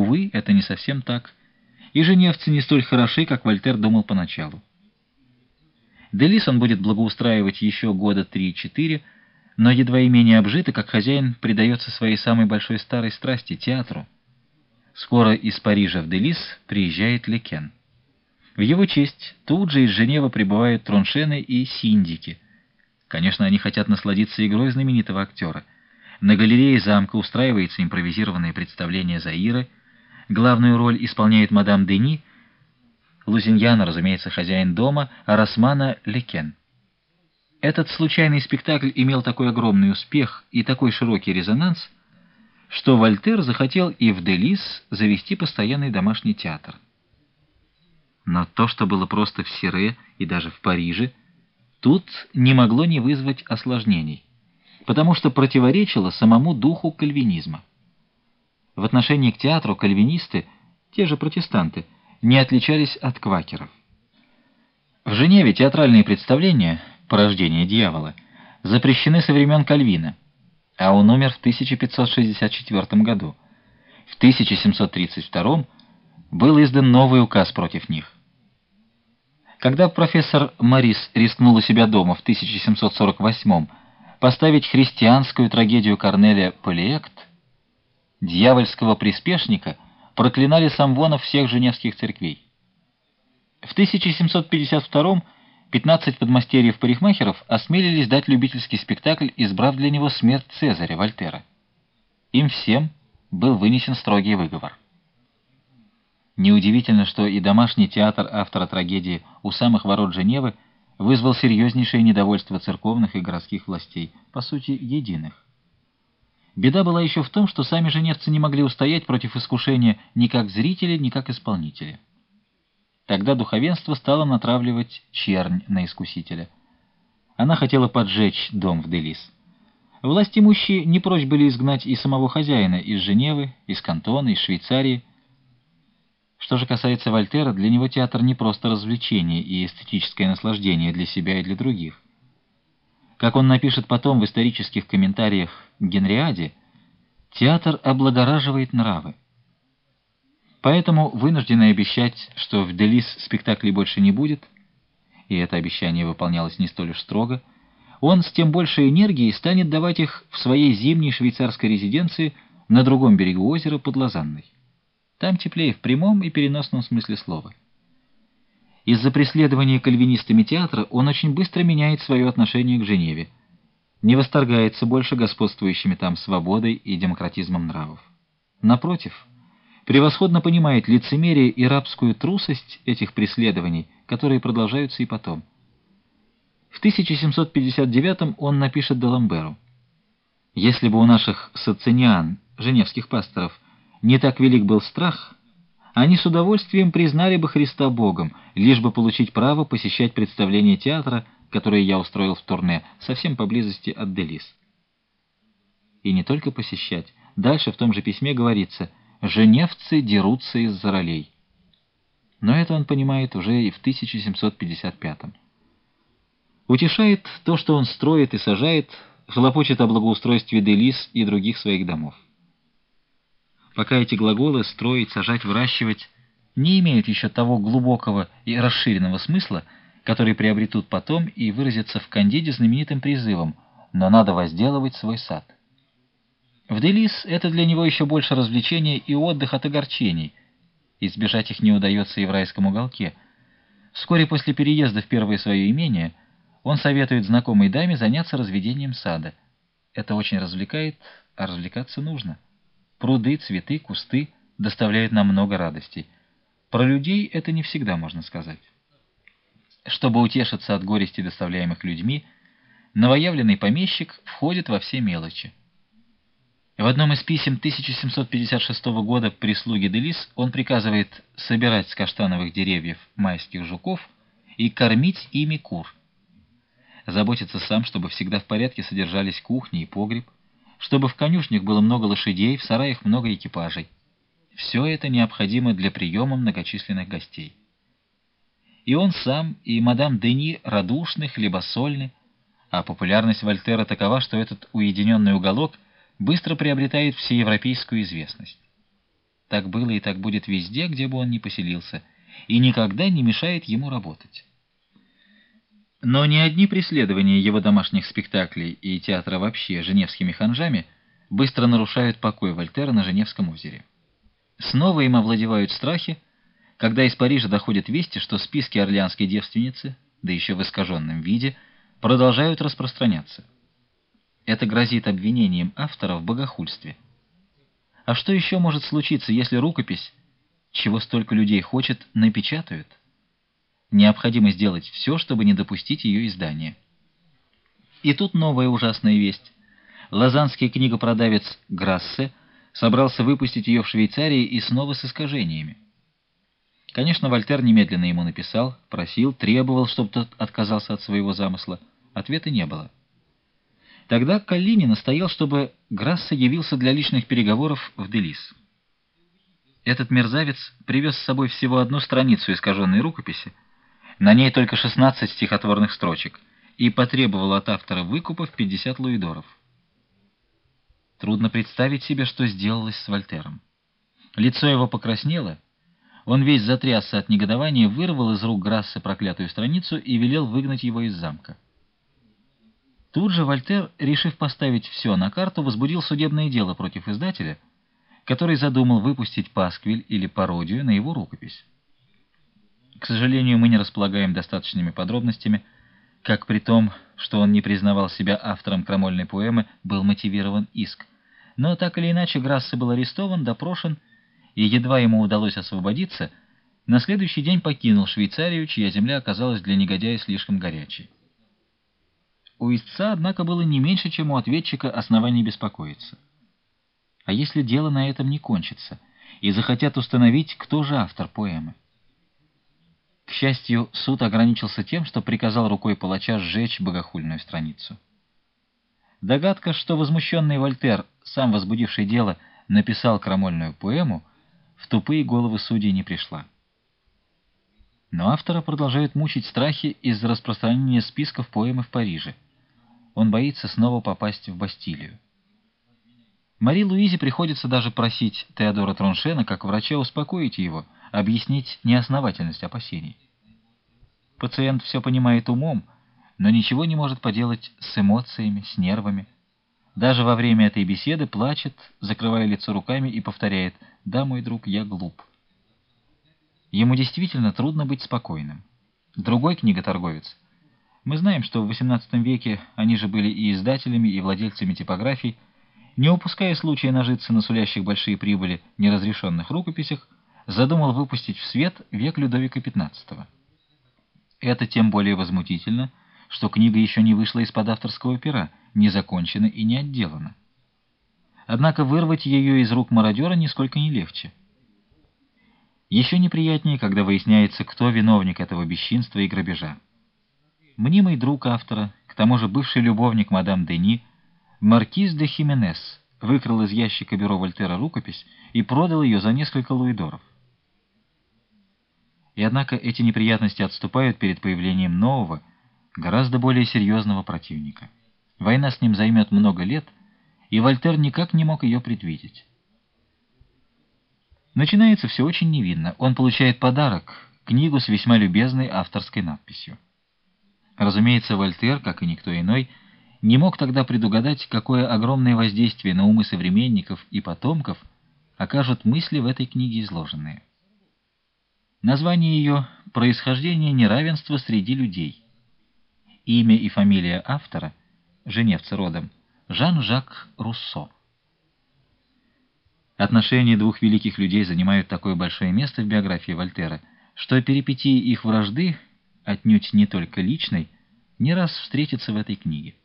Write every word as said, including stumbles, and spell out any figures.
увы, это не совсем так, и женевцы не столь хороши, как Вольтер думал поначалу. Делис он будет благоустраивать еще года три-четыре, но едва и менее обжито, как хозяин предается своей самой большой старой страсти — театру. Скоро из Парижа в Делис приезжает Лекен. В его честь тут же из Женевы прибывают Троншены и Синдики. Конечно, они хотят насладиться игрой знаменитого актера. На галерее замка устраивается импровизированное представление Заиры. Главную роль исполняет мадам Дени, Лузиньяна, разумеется, хозяин дома, а Росмана — Лекен. Этот случайный спектакль имел такой огромный успех и такой широкий резонанс, что Вольтер захотел и в Делис завести постоянный домашний театр. Но то, что было просто в Сире и даже в Париже, тут не могло не вызвать осложнений, потому что противоречило самому духу кальвинизма. В отношении к театру кальвинисты, те же протестанты, не отличались от квакеров. В Женеве театральные представления, порождение дьявола, запрещены со времен Кальвина, а он умер в тысяча пятьсот шестьдесят четвёртом году. В тысяча семьсот тридцать втором был издан новый указ против них. Когда профессор Морис рискнул у себя дома в тысяча семьсот сорок восьмом поставить христианскую трагедию Корнеля «Полиэкт», дьявольского приспешника проклинали самвонов всех женевских церквей. В тысяча семьсот пятьдесят втором пятнадцать подмастерьев-парикмахеров осмелились дать любительский спектакль, избрав для него смерть Цезаря Вольтера. Им всем был вынесен строгий выговор. Неудивительно, что и домашний театр автора трагедии «У самых ворот Женевы» вызвал серьезнейшее недовольство церковных и городских властей, по сути, единых. Беда была еще в том, что сами женевцы не могли устоять против искушения ни как зрители, ни как исполнители. Тогда духовенство стало натравливать чернь на искусителя. Она хотела поджечь дом в Делис. Власть имущие не прочь были изгнать и самого хозяина из Женевы, из Кантона, из Швейцарии. Что же касается Вольтера, для него театр не просто развлечение и эстетическое наслаждение для себя и для других. Как он напишет потом в исторических комментариях к Генриаде, театр облагораживает нравы. Поэтому, вынужденный обещать, что в Делис спектаклей больше не будет, и это обещание выполнялось не столь уж строго, он с тем большей энергией станет давать их в своей зимней швейцарской резиденции на другом берегу озера под Лозанной. Там теплее в прямом и переносном смысле слова. Из-за преследования кальвинистами театра он очень быстро меняет свое отношение к Женеве, не восторгается больше господствующими там свободой и демократизмом нравов. Напротив, превосходно понимает лицемерие и рабскую трусость этих преследований, которые продолжаются и потом. В тысяча семьсот пятьдесят девятом он напишет Даламберу: «Если бы у наших социниан, женевских пасторов, не так велик был страх, они с удовольствием признали бы Христа Богом, лишь бы получить право посещать представления театра, которые я устроил в Турне, совсем поблизости от Делис». И не только посещать. Дальше в том же письме говорится: «Женевцы дерутся из-за ролей». Но это он понимает уже и в тысяча семьсот пятьдесят пятом. Утешает то, что он строит и сажает, хлопочет о благоустройстве Делис и других своих домов. Пока эти глаголы «строить», «сажать», «выращивать» не имеют еще того глубокого и расширенного смысла, который приобретут потом и выразятся в Кандиде знаменитым призывом «но надо возделывать свой сад». В Делис это для него еще больше развлечение и отдых от огорчений. Избежать их не удается и в райском уголке. Вскоре после переезда в первое свое имение он советует знакомой даме заняться разведением сада. Это очень развлекает, а развлекаться нужно. Пруды, цветы, кусты доставляют нам много радостей. Про людей это не всегда можно сказать. Чтобы утешиться от горести, доставляемых людьми, новоявленный помещик входит во все мелочи. В одном из писем тысяча семьсот пятьдесят шестого года прислуге Делис он приказывает собирать с каштановых деревьев майских жуков и кормить ими кур. Заботится сам, чтобы всегда в порядке содержались кухня и погреб, чтобы в конюшнях было много лошадей, в сараях много экипажей. Все это необходимо для приема многочисленных гостей. И он сам, и мадам Дени радушны, хлебосольны, а популярность Вольтера такова, что этот уединенный уголок быстро приобретает всеевропейскую известность. Так было и так будет везде, где бы он ни поселился, и никогда не мешает ему работать. Но не одни преследования его домашних спектаклей и театра вообще женевскими ханжами быстро нарушают покой Вольтера на Женевском озере. Снова им овладевают страхи, когда из Парижа доходят вести, что списки орлеанской девственницы, да еще в искаженном виде, продолжают распространяться. Это грозит обвинением автора в богохульстве. А что еще может случиться, если рукопись, чего столько людей хочет, напечатают? Необходимо сделать все, чтобы не допустить ее издания. И тут новая ужасная весть. Лозаннский книгопродавец Грассе собрался выпустить ее в Швейцарии и снова с искажениями. Конечно, Вольтер немедленно ему написал, просил, требовал, чтобы тот отказался от своего замысла. Ответа не было. Тогда Коллини настоял, чтобы Грассе явился для личных переговоров в Делис. Этот мерзавец привез с собой всего одну страницу искаженной рукописи, на ней только шестнадцать стихотворных строчек, и потребовал от автора выкупа в пятьдесят луидоров. Трудно представить себе, что сделалось с Вольтером. Лицо его покраснело, он весь затрясся от негодования, вырвал из рук Грассе проклятую страницу и велел выгнать его из замка. Тут же Вольтер, решив поставить все на карту, возбудил судебное дело против издателя, который задумал выпустить пасквиль или пародию на его рукопись. К сожалению, мы не располагаем достаточными подробностями, как при том, что он не признавал себя автором крамольной поэмы, был мотивирован иск. Но так или иначе Грассе был арестован, допрошен, и едва ему удалось освободиться, на следующий день покинул Швейцарию, чья земля оказалась для негодяя слишком горячей. У истца, однако, было не меньше, чем у ответчика, оснований беспокоиться. А если дело на этом не кончится, и захотят установить, кто же автор поэмы? К счастью, суд ограничился тем, что приказал рукой палача сжечь богохульную страницу. Догадка, что возмущенный Вольтер, сам возбудивший дело, написал крамольную поэму, в тупые головы судей не пришла. Но автора продолжают мучить страхи из-за распространения списков поэмы в Париже. Он боится снова попасть в Бастилию. Мари-Луизе приходится даже просить Теодора Троншена, как врача, успокоить его, объяснить неосновательность опасений. Пациент все понимает умом, но ничего не может поделать с эмоциями, с нервами. Даже во время этой беседы плачет, закрывая лицо руками, и повторяет: «Да, мой друг, я глуп». Ему действительно трудно быть спокойным. Другой книготорговец. Мы знаем, что в восемнадцатом веке они же были и издателями, и владельцами типографий, не упуская случая нажиться на сулящих большие прибыли неразрешенных рукописях, задумал выпустить в свет век Людовика пятнадцатого. Это тем более возмутительно, что книга еще не вышла из-под авторского пера, не закончена и не отделана. Однако вырвать ее из рук мародера нисколько не легче. Еще неприятнее, когда выясняется, кто виновник этого бесчинства и грабежа. Мнимый друг автора, к тому же бывший любовник мадам Дени, маркиз де Хименес, выкрал из ящика бюро Вольтера рукопись и продал ее за несколько луидоров. И однако эти неприятности отступают перед появлением нового, гораздо более серьезного противника. Война с ним займет много лет, и Вольтер никак не мог ее предвидеть. Начинается все очень невинно. Он получает подарок, книгу с весьма любезной авторской надписью. Разумеется, Вольтер, как и никто иной, не мог тогда предугадать, какое огромное воздействие на умы современников и потомков окажут мысли в этой книге изложенные. Название ее «Происхождение неравенства среди людей». Имя и фамилия автора, женевца родом, Жан-Жак Руссо. Отношения двух великих людей занимают такое большое место в биографии Вольтера, что перипетии их вражды, отнюдь не только личной, не раз встретятся в этой книге.